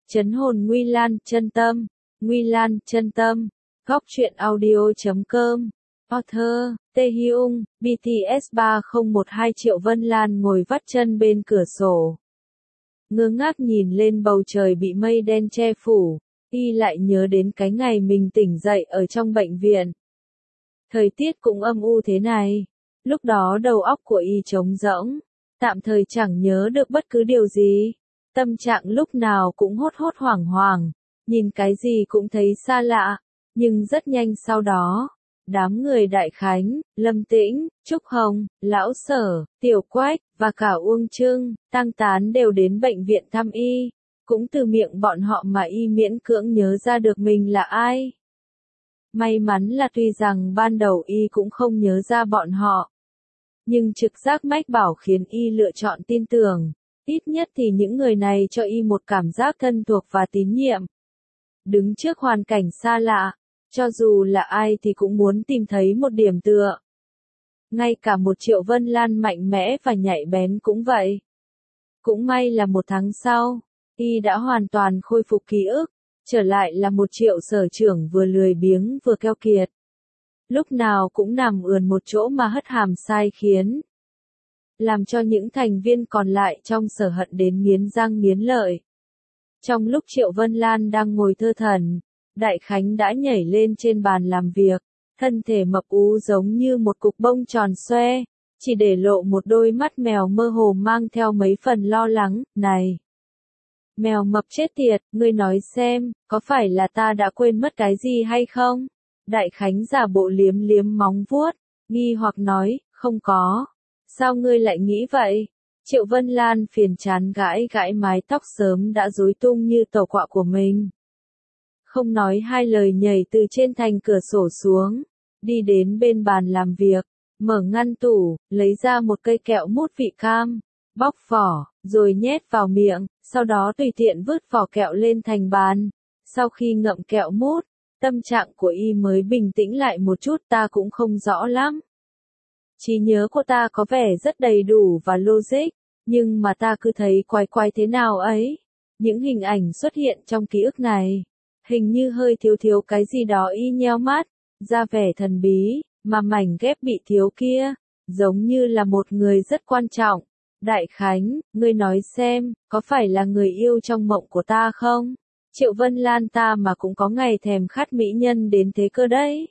Chấn hồn Nguy Lan chân tâm, Nguy Lan chân tâm, góc truyện audio.com, author, Tae Hyung, BTS 3012 Triệu Vân Lan ngồi vắt chân bên cửa sổ. Ngơ ngác nhìn lên bầu trời bị mây đen che phủ, y lại nhớ đến cái ngày mình tỉnh dậy ở trong bệnh viện. Thời tiết cũng âm u thế này, lúc đó đầu óc của y trống rỗng, tạm thời chẳng nhớ được bất cứ điều gì. Tâm trạng lúc nào cũng hốt hốt hoảng hoảng, nhìn cái gì cũng thấy xa lạ, nhưng rất nhanh sau đó, đám người Đại Khánh, Lâm Tĩnh, Trúc Hồng, Lão Sở, Tiểu Quách, và cả Uông Trưng, Tăng Tán đều đến bệnh viện thăm y, cũng từ miệng bọn họ mà y miễn cưỡng nhớ ra được mình là ai. May mắn là tuy rằng ban đầu y cũng không nhớ ra bọn họ, nhưng trực giác mách bảo khiến y lựa chọn tin tưởng. Ít nhất thì những người này cho y một cảm giác thân thuộc và tín nhiệm. Đứng trước hoàn cảnh xa lạ, cho dù là ai thì cũng muốn tìm thấy một điểm tựa. Ngay cả một Triệu Vân Lan mạnh mẽ và nhạy bén cũng vậy. Cũng may là một tháng sau, y đã hoàn toàn khôi phục ký ức, trở lại là một Triệu sở trưởng vừa lười biếng vừa keo kiệt. Lúc nào cũng nằm ườn một chỗ mà hất hàm sai khiến. Làm cho những thành viên còn lại trong sở hận đến nghiến răng nghiến lợi. Trong lúc Triệu Vân Lan đang ngồi thơ thẩn, Đại Khánh đã nhảy lên trên bàn làm việc, thân thể mập ú giống như một cục bông tròn xoe, chỉ để lộ một đôi mắt mèo mơ hồ mang theo mấy phần lo lắng. Này! Mèo mập chết tiệt, ngươi nói xem, có phải là ta đã quên mất cái gì hay không? Đại Khánh giả bộ liếm liếm móng vuốt, nghi hoặc nói, không có. Sao ngươi lại nghĩ vậy? Triệu Vân Lan phiền chán gãi gãi mái tóc sớm đã rối tung như tàu quạ của mình. Không nói hai lời nhảy từ trên thành cửa sổ xuống, đi đến bên bàn làm việc, mở ngăn tủ, lấy ra một cây kẹo mút vị cam, bóc vỏ, rồi nhét vào miệng, sau đó tùy tiện vứt vỏ kẹo lên thành bàn. Sau khi ngậm kẹo mút, tâm trạng của y mới bình tĩnh lại một chút, ta cũng không rõ lắm. Trí nhớ của ta có vẻ rất đầy đủ và logic, nhưng mà ta cứ thấy quái quái thế nào ấy. Những hình ảnh xuất hiện trong ký ức này, hình như hơi thiếu thiếu cái gì đó. Y nheo mắt, ra vẻ thần bí, mà mảnh ghép bị thiếu kia, giống như là một người rất quan trọng. Đại Khánh, ngươi nói xem, có phải là người yêu trong mộng của ta không? Triệu Vân Lan ta mà cũng có ngày thèm khát mỹ nhân đến thế cơ đấy.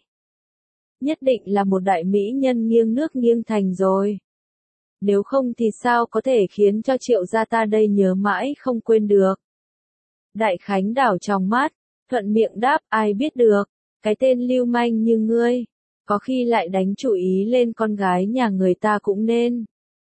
Nhất định là một đại mỹ nhân nghiêng nước nghiêng thành rồi. Nếu không thì sao có thể khiến cho Triệu gia ta đây nhớ mãi không quên được. Đại Khánh đảo trong mắt, thuận miệng đáp, ai biết được, cái tên lưu manh như ngươi, có khi lại đánh chủ ý lên con gái nhà người ta cũng nên.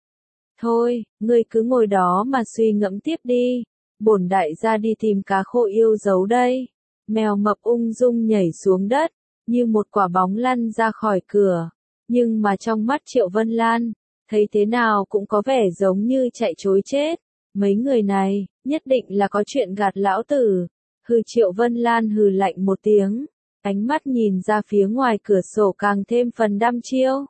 Thôi, ngươi cứ ngồi đó mà suy ngẫm tiếp đi, bổn đại gia đi tìm cá khô yêu dấu đây. Mèo mập ung dung nhảy xuống đất, như một quả bóng lăn ra khỏi cửa, nhưng mà trong mắt Triệu Vân Lan, thấy thế nào cũng có vẻ giống như chạy trối chết. Mấy người này, nhất định là có chuyện gạt lão tử. Hừ, Triệu Vân Lan hừ lạnh một tiếng, ánh mắt nhìn ra phía ngoài cửa sổ càng thêm phần đăm chiêu.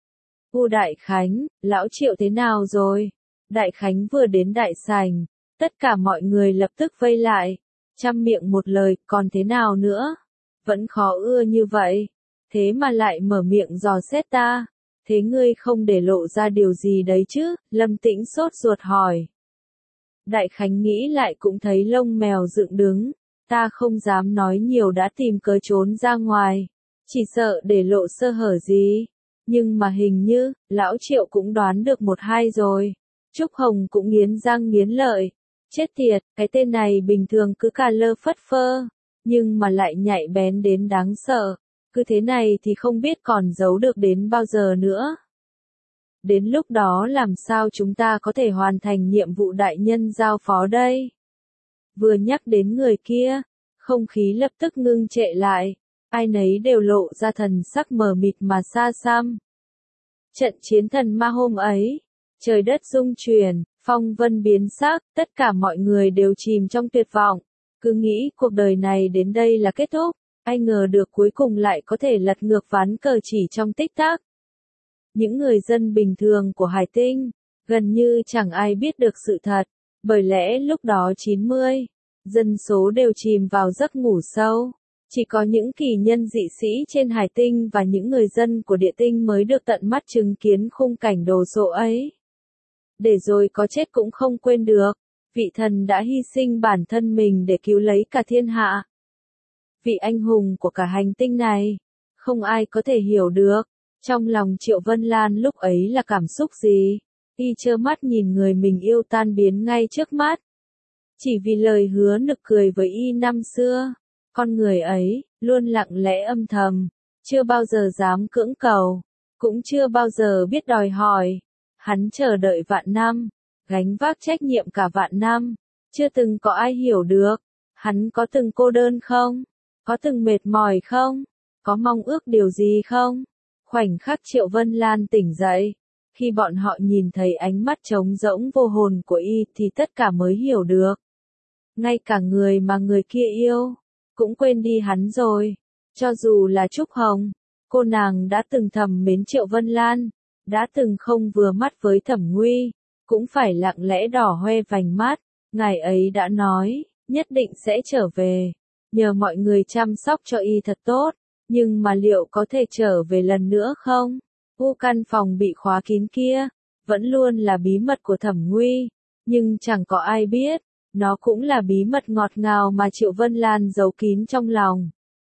Đại Khánh, lão Triệu thế nào rồi? Đại Khánh vừa đến đại sảnh, tất cả mọi người lập tức vây lại, chăm miệng một lời, còn thế nào nữa? Vẫn khó ưa như vậy, thế mà lại mở miệng dò xét ta, thế ngươi không để lộ ra điều gì đấy chứ? Lâm Tĩnh sốt ruột hỏi. Đại Khánh nghĩ lại cũng thấy lông mèo dựng đứng, ta không dám nói nhiều đã tìm cớ trốn ra ngoài, chỉ sợ để lộ sơ hở gì, nhưng mà hình như, lão Triệu cũng đoán được một hai rồi. Trúc Hồng cũng nghiến răng nghiến lợi, chết tiệt, cái tên này bình thường cứ cà lơ phất phơ, nhưng mà lại nhạy bén đến đáng sợ, cứ thế này thì không biết còn giấu được đến bao giờ nữa. Đến lúc đó làm sao chúng ta có thể hoàn thành nhiệm vụ đại nhân giao phó đây? Vừa nhắc đến người kia, không khí lập tức ngưng trệ lại, ai nấy đều lộ ra thần sắc mờ mịt mà xa xăm. Trận chiến thần ma hôm ấy, trời đất rung chuyển, phong vân biến sắc, tất cả mọi người đều chìm trong tuyệt vọng, cứ nghĩ cuộc đời này đến đây là kết thúc, ai ngờ được cuối cùng lại có thể lật ngược ván cờ chỉ trong tích tắc. Những người dân bình thường của Hải Tinh, gần như chẳng ai biết được sự thật, bởi lẽ lúc đó 90, dân số đều chìm vào giấc ngủ sâu. Chỉ có những kỳ nhân dị sĩ trên hải tinh và những người dân của địa tinh mới được tận mắt chứng kiến khung cảnh đồ sộ ấy. Để rồi có chết cũng không quên được, vị thần đã hy sinh bản thân mình để cứu lấy cả thiên hạ. Vị anh hùng của cả hành tinh này, không ai có thể hiểu được, trong lòng Triệu Vân Lan lúc ấy là cảm xúc gì. Y trơ mắt nhìn người mình yêu tan biến ngay trước mắt. Chỉ vì lời hứa nực cười với Y năm xưa, con người ấy, luôn lặng lẽ âm thầm, chưa bao giờ dám cưỡng cầu, cũng chưa bao giờ biết đòi hỏi. Hắn chờ đợi vạn năm, gánh vác trách nhiệm cả vạn năm, chưa từng có ai hiểu được. Hắn có từng cô đơn không? Có từng mệt mỏi không? Có mong ước điều gì không? Khoảnh khắc Triệu Vân Lan tỉnh dậy, khi bọn họ nhìn thấy ánh mắt trống rỗng vô hồn của Y thì tất cả mới hiểu được. Ngay cả người mà người kia yêu, cũng quên đi hắn rồi. Cho dù là Trúc Hồng, cô nàng đã từng thầm mến Triệu Vân Lan, đã từng không vừa mắt với Thẩm Nguy, cũng phải lặng lẽ đỏ hoe vành mắt. Ngài ấy đã nói, nhất định sẽ trở về, nhờ mọi người chăm sóc cho Y thật tốt, nhưng mà liệu có thể trở về lần nữa không? Căn phòng bị khóa kín kia, vẫn luôn là bí mật của Thẩm Nguy, nhưng chẳng có ai biết, nó cũng là bí mật ngọt ngào mà Triệu Vân Lan giấu kín trong lòng.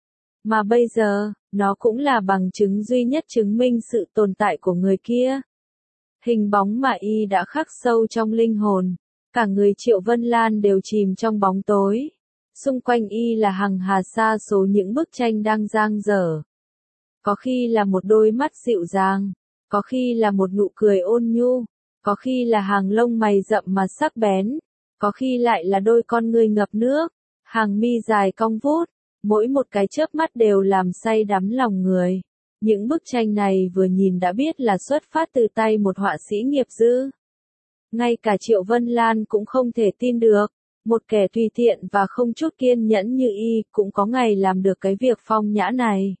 Mà bây giờ, nó cũng là bằng chứng duy nhất chứng minh sự tồn tại của người kia. Hình bóng mà Y đã khắc sâu trong linh hồn, cả người Triệu Vân Lan đều chìm trong bóng tối. Xung quanh Y là hằng hà sa số những bức tranh đang dang dở. Có khi là một đôi mắt dịu dàng, có khi là một nụ cười ôn nhu, có khi là hàng lông mày rậm mà sắc bén, có khi lại là đôi con ngươi ngập nước, hàng mi dài cong vút, mỗi một cái chớp mắt đều làm say đắm lòng người. Những bức tranh này vừa nhìn đã biết là xuất phát từ tay một họa sĩ nghiệp dư. Ngay cả Triệu Vân Lan cũng không thể tin được, một kẻ tùy tiện và không chút kiên nhẫn như Y cũng có ngày làm được cái việc phong nhã này.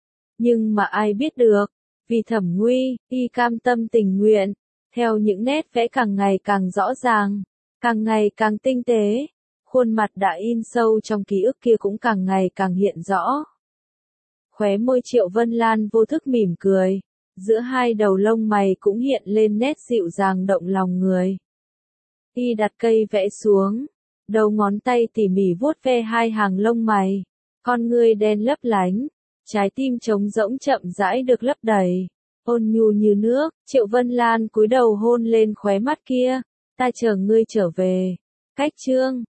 Nhưng mà ai biết được, vì Thẩm Nguy, Y cam tâm tình nguyện, theo những nét vẽ càng ngày càng rõ ràng, càng ngày càng tinh tế, khuôn mặt đã in sâu trong ký ức kia cũng càng ngày càng hiện rõ. Khóe môi Triệu Vân Lan vô thức mỉm cười, giữa hai đầu lông mày cũng hiện lên nét dịu dàng động lòng người. Y đặt cây vẽ xuống, đầu ngón tay tỉ mỉ vuốt ve hai hàng lông mày, con ngươi đen lấp lánh, trái tim trống rỗng chậm rãi được lấp đầy, ôn nhu như nước. Triệu Vân Lan cúi đầu hôn lên khóe mắt kia, ta chờ ngươi trở về. Cách chương